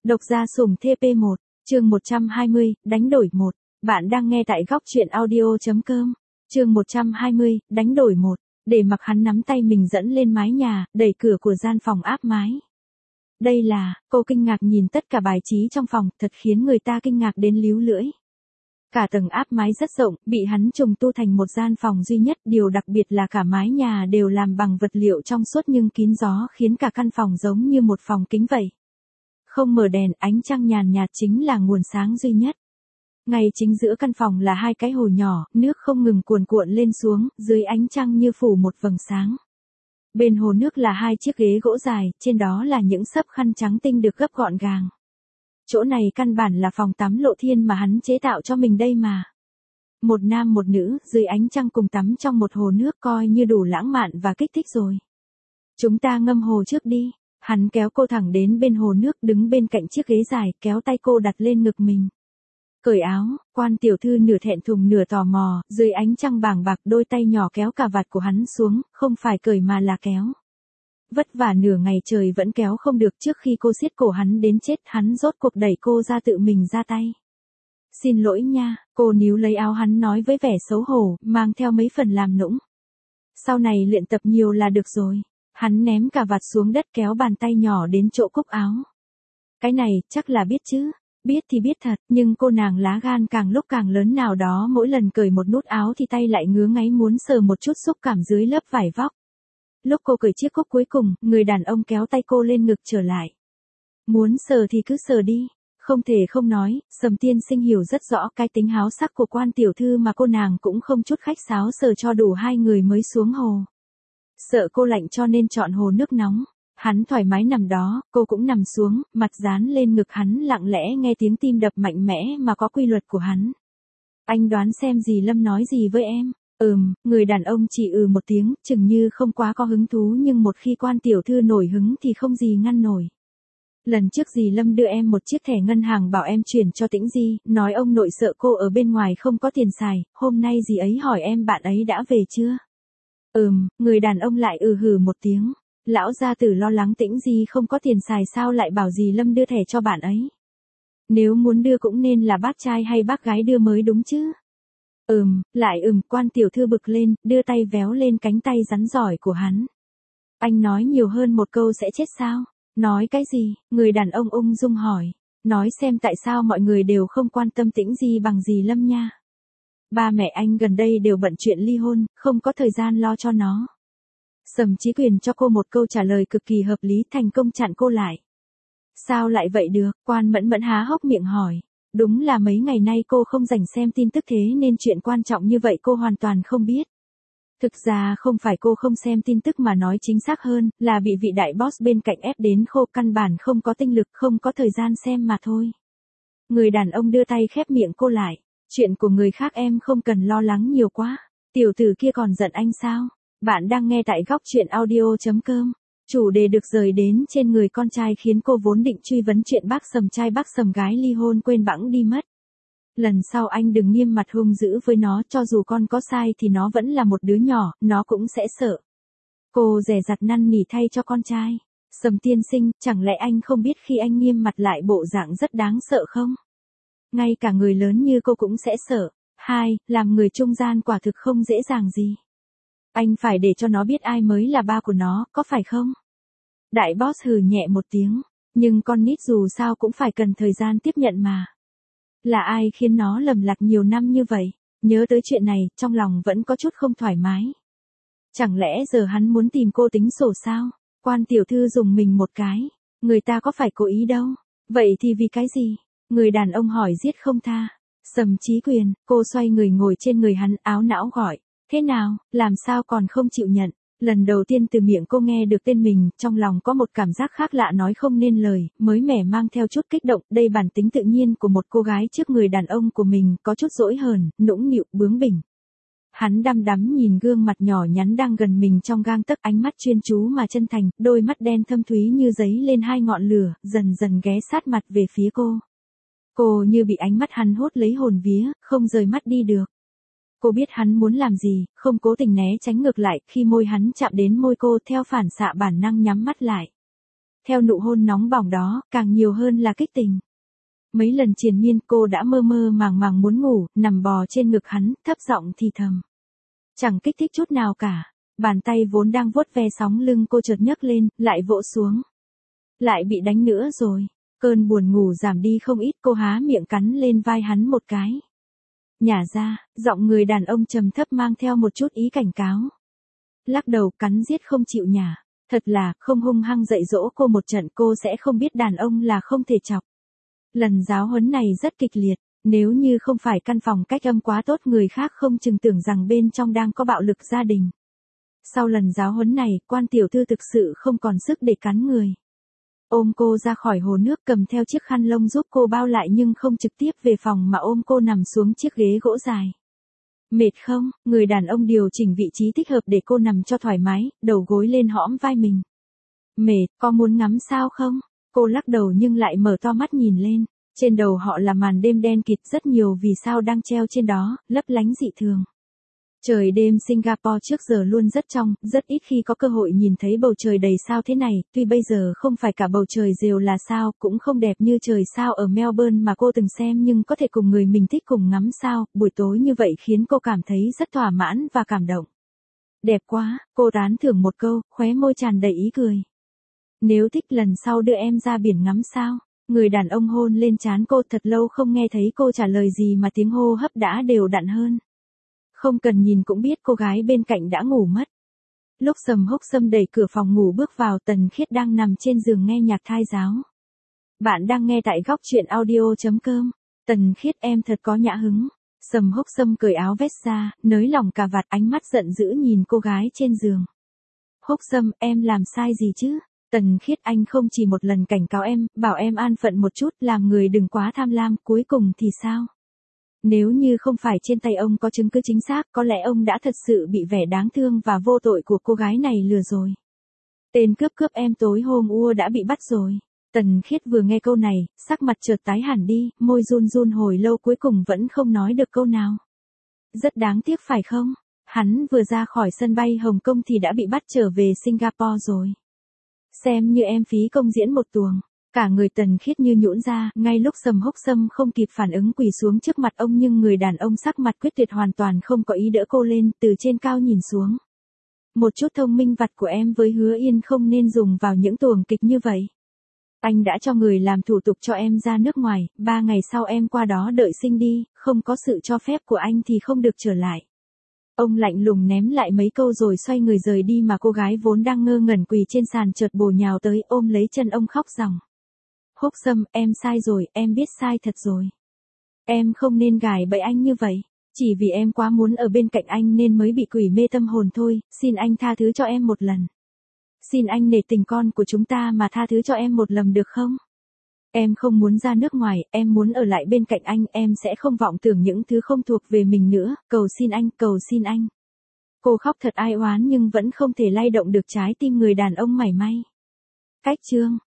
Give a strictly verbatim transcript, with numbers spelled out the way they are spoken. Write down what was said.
Độc gia sủng T P một, chương một trăm hai mươi, đánh đổi một. Bạn đang nghe tại góc truyện audio.com. Chương một trăm hai mươi, đánh đổi một. Để mặc hắn nắm tay mình dẫn lên mái nhà, đẩy cửa của gian phòng áp mái. Đây là, cô kinh ngạc nhìn tất cả bài trí trong phòng, thật khiến người ta kinh ngạc đến líu lưỡi. Cả tầng áp mái rất rộng, bị hắn trùng tu thành một gian phòng duy nhất, điều đặc biệt là cả mái nhà đều làm bằng vật liệu trong suốt nhưng kín gió khiến cả căn phòng giống như một phòng kính vậy. Không mở đèn, ánh trăng nhàn nhạt chính là nguồn sáng duy nhất. Ngay chính giữa căn phòng là hai cái hồ nhỏ, nước không ngừng cuồn cuộn lên xuống, dưới ánh trăng như phủ một vầng sáng. Bên hồ nước là hai chiếc ghế gỗ dài, trên đó là những xấp khăn trắng tinh được gấp gọn gàng. Chỗ này căn bản là phòng tắm lộ thiên mà hắn chế tạo cho mình đây mà. Một nam một nữ, dưới ánh trăng cùng tắm trong một hồ nước coi như đủ lãng mạn và kích thích rồi. Chúng ta ngâm hồ trước đi. Hắn kéo cô thẳng đến bên hồ nước, đứng bên cạnh chiếc ghế dài, kéo tay cô đặt lên ngực mình. Cởi áo, quan tiểu thư nửa thẹn thùng nửa tò mò, dưới ánh trăng bàng bạc đôi tay nhỏ kéo cà vạt của hắn xuống, không phải cởi mà là kéo. Vất vả nửa ngày trời vẫn kéo không được, trước khi cô siết cổ hắn đến chết, hắn rốt cuộc đẩy cô ra tự mình ra tay. Xin lỗi nha, cô níu lấy áo hắn nói với vẻ xấu hổ, mang theo mấy phần làm nũng. Sau này luyện tập nhiều là được rồi. Hắn ném cà vạt xuống đất, kéo bàn tay nhỏ đến chỗ cúc áo. Cái này, chắc là biết chứ. Biết thì biết thật, nhưng cô nàng lá gan càng lúc càng lớn nào đó, mỗi lần cởi một nút áo thì tay lại ngứa ngáy muốn sờ một chút xúc cảm dưới lớp vải vóc. Lúc cô cởi chiếc cúc cuối cùng, người đàn ông kéo tay cô lên ngực trở lại. Muốn sờ thì cứ sờ đi. Không thể không nói, Sầm tiên sinh hiểu rất rõ cái tính háo sắc của quan tiểu thư mà cô nàng cũng không chút khách sáo sờ cho đủ hai người mới xuống hồ. Sợ cô lạnh cho nên chọn hồ nước nóng. Hắn thoải mái nằm đó, cô cũng nằm xuống, mặt dán lên ngực hắn, lặng lẽ nghe tiếng tim đập mạnh mẽ mà có quy luật của hắn. Anh đoán xem dì Lâm nói gì với em? Ừm, người đàn ông chỉ ừ một tiếng, chừng như không quá có hứng thú, nhưng một khi quan tiểu thư nổi hứng thì không gì ngăn nổi. Lần trước dì Lâm đưa em một chiếc thẻ ngân hàng bảo em chuyển cho Tĩnh Di, nói ông nội sợ cô ở bên ngoài không có tiền xài, hôm nay dì ấy hỏi em bạn ấy đã về chưa? Ừm, người đàn ông lại ừ hừ một tiếng. Lão gia tử lo lắng Tĩnh Di không có tiền xài sao lại bảo dì Lâm đưa thẻ cho bạn ấy. Nếu muốn đưa cũng nên là bác trai hay bác gái đưa mới đúng chứ. Ừm, lại ừm, quan tiểu thư bực lên, đưa tay véo lên cánh tay rắn giỏi của hắn. Anh nói nhiều hơn một câu sẽ chết sao? Nói cái gì? Người đàn ông ung dung hỏi. Nói xem tại sao mọi người đều không quan tâm Tĩnh Di bằng dì Lâm nha. Ba mẹ anh gần đây đều bận chuyện ly hôn, không có thời gian lo cho nó. Sầm Chí Quyền cho cô một câu trả lời cực kỳ hợp lý, thành công chặn cô lại. Sao lại vậy được? Quan Mẫn Mẫn há hốc miệng hỏi. Đúng là mấy ngày nay cô không rảnh xem tin tức, thế nên chuyện quan trọng như vậy cô hoàn toàn không biết. Thực ra không phải cô không xem tin tức mà nói chính xác hơn, là bị vị đại boss bên cạnh ép đến khô, căn bản không có tinh lực, không có thời gian xem mà thôi. Người đàn ông đưa tay khép miệng cô lại. Chuyện của người khác em không cần lo lắng nhiều quá. Tiểu tử kia còn giận anh sao? Bạn đang nghe tại góc truyện audio.com. Chủ đề được rời đến trên người con trai khiến cô vốn định truy vấn chuyện bác Sầm trai bác Sầm gái ly hôn quên bẵng đi mất. Lần sau anh đừng nghiêm mặt hung dữ với nó, cho dù con có sai thì nó vẫn là một đứa nhỏ, nó cũng sẽ sợ. Cô dè dặt năn nỉ thay cho con trai. Sầm tiên sinh, chẳng lẽ anh không biết khi anh nghiêm mặt lại bộ dạng rất đáng sợ không? Ngay cả người lớn như cô cũng sẽ sợ. Hai, làm người trung gian quả thực không dễ dàng gì. Anh phải để cho nó biết ai mới là ba của nó, có phải không? Đại boss hừ nhẹ một tiếng. Nhưng con nít dù sao cũng phải cần thời gian tiếp nhận mà. Là ai khiến nó lầm lạc nhiều năm như vậy? Nhớ tới chuyện này, trong lòng vẫn có chút không thoải mái. Chẳng lẽ giờ hắn muốn tìm cô tính sổ sao? Quan tiểu thư dùng mình một cái. Người ta có phải cố ý đâu. Vậy thì vì cái gì? Người đàn ông hỏi giết không tha. Sầm Chí Quyền, cô xoay người ngồi trên người hắn, áo não gọi. Thế nào, làm sao còn không chịu nhận? Lần đầu tiên từ miệng cô nghe được tên mình, trong lòng có một cảm giác khác lạ nói không nên lời, mới mẻ mang theo chút kích động, đây bản tính tự nhiên của một cô gái trước người đàn ông của mình, có chút dỗi hờn, nũng nịu, bướng bỉnh. Hắn đăm đắm nhìn gương mặt nhỏ nhắn đang gần mình trong gang tấc, ánh mắt chuyên chú mà chân thành, đôi mắt đen thâm thúy như giấy lên hai ngọn lửa, dần dần ghé sát mặt về phía cô. Cô như bị ánh mắt hắn hút lấy hồn vía, không rời mắt đi được. Cô biết hắn muốn làm gì, không cố tình né tránh, ngược lại, khi môi hắn chạm đến môi cô theo phản xạ bản năng nhắm mắt lại. Theo nụ hôn nóng bỏng đó, càng nhiều hơn là kích tình. Mấy lần triền miên cô đã mơ mơ màng màng muốn ngủ, nằm bò trên ngực hắn, thấp giọng thì thầm. Chẳng kích thích chút nào cả. Bàn tay vốn đang vuốt ve sóng lưng cô chợt nhấc lên, lại vỗ xuống. Lại bị đánh nữa rồi. Cơn buồn ngủ giảm đi không ít, cô há miệng cắn lên vai hắn một cái. Nhả ra, giọng người đàn ông trầm thấp mang theo một chút ý cảnh cáo. Lắc đầu cắn giết không chịu nhả. Thật là, không hung hăng dạy dỗ cô một trận cô sẽ không biết đàn ông là không thể chọc. Lần giáo huấn này rất kịch liệt, nếu như không phải căn phòng cách âm quá tốt người khác không chừng tưởng rằng bên trong đang có bạo lực gia đình. Sau lần giáo huấn này, quan tiểu thư thực sự không còn sức để cắn người. Ôm cô ra khỏi hồ nước cầm theo chiếc khăn lông giúp cô bao lại nhưng không trực tiếp về phòng mà ôm cô nằm xuống chiếc ghế gỗ dài. Mệt không? Người đàn ông điều chỉnh vị trí thích hợp để cô nằm cho thoải mái, đầu gối lên hõm vai mình. Mệt, có muốn ngắm sao không? Cô lắc đầu nhưng lại mở to mắt nhìn lên. Trên đầu họ là màn đêm đen kịt, rất nhiều vì sao đang treo trên đó, lấp lánh dị thường. Trời đêm Singapore trước giờ luôn rất trong, rất ít khi có cơ hội nhìn thấy bầu trời đầy sao thế này, tuy bây giờ không phải cả bầu trời đều là sao, cũng không đẹp như trời sao ở Melbourne mà cô từng xem nhưng có thể cùng người mình thích cùng ngắm sao, buổi tối như vậy khiến cô cảm thấy rất thỏa mãn và cảm động. Đẹp quá, cô tán thưởng một câu, khóe môi tràn đầy ý cười. Nếu thích lần sau đưa em ra biển ngắm sao. Người đàn ông hôn lên trán cô, thật lâu không nghe thấy cô trả lời gì mà tiếng hô hấp đã đều đặn hơn. Không cần nhìn cũng biết cô gái bên cạnh đã ngủ mất. Lúc Sầm Húc Sâm đẩy cửa phòng ngủ bước vào, Tần Khiết đang nằm trên giường nghe nhạc thai giáo. Bạn đang nghe tại góc truyện audio chấm com. Tần Khiết em thật có nhã hứng. Sầm Húc Sâm cởi áo vest ra, nới lỏng cà vạt, ánh mắt giận dữ nhìn cô gái trên giường. Húc Sâm, em làm sai gì chứ? Tần Khiết, anh không chỉ một lần cảnh cáo em, bảo em an phận một chút, làm người đừng quá tham lam, cuối cùng thì sao? Nếu như không phải trên tay ông có chứng cứ chính xác, có lẽ ông đã thật sự bị vẻ đáng thương và vô tội của cô gái này lừa rồi. Tên cướp cướp em tối hôm ua đã bị bắt rồi. Tần Khiết vừa nghe câu này, sắc mặt chợt tái hẳn đi, môi run run hồi lâu cuối cùng vẫn không nói được câu nào. Rất đáng tiếc phải không? Hắn vừa ra khỏi sân bay Hồng Kông thì đã bị bắt trở về Singapore rồi. Xem như em phí công diễn một tuồng. Cả người Tần Khiết như nhũn ra, ngay lúc Sầm Húc Sâm không kịp phản ứng quỳ xuống trước mặt ông nhưng người đàn ông sắc mặt quyết tuyệt hoàn toàn không có ý đỡ cô lên, từ trên cao nhìn xuống. Một chút thông minh vặt của em với Hứa Yên không nên dùng vào những tuồng kịch như vậy. Anh đã cho người làm thủ tục cho em ra nước ngoài, ba ngày sau em qua đó đợi sinh đi, không có sự cho phép của anh thì không được trở lại. Ông lạnh lùng ném lại mấy câu rồi xoay người rời đi mà cô gái vốn đang ngơ ngẩn quỳ trên sàn chợt bổ nhào tới ôm lấy chân ông khóc ròng. Húc Sâm, em sai rồi, em biết sai thật rồi. Em không nên gài bẫy anh như vậy. Chỉ vì em quá muốn ở bên cạnh anh nên mới bị quỷ mê tâm hồn thôi, xin anh tha thứ cho em một lần. Xin anh nể tình con của chúng ta mà tha thứ cho em một lần được không? Em không muốn ra nước ngoài, em muốn ở lại bên cạnh anh, em sẽ không vọng tưởng những thứ không thuộc về mình nữa, cầu xin anh, cầu xin anh. Cô khóc thật ai oán nhưng vẫn không thể lay động được trái tim người đàn ông mảy may. Cách chương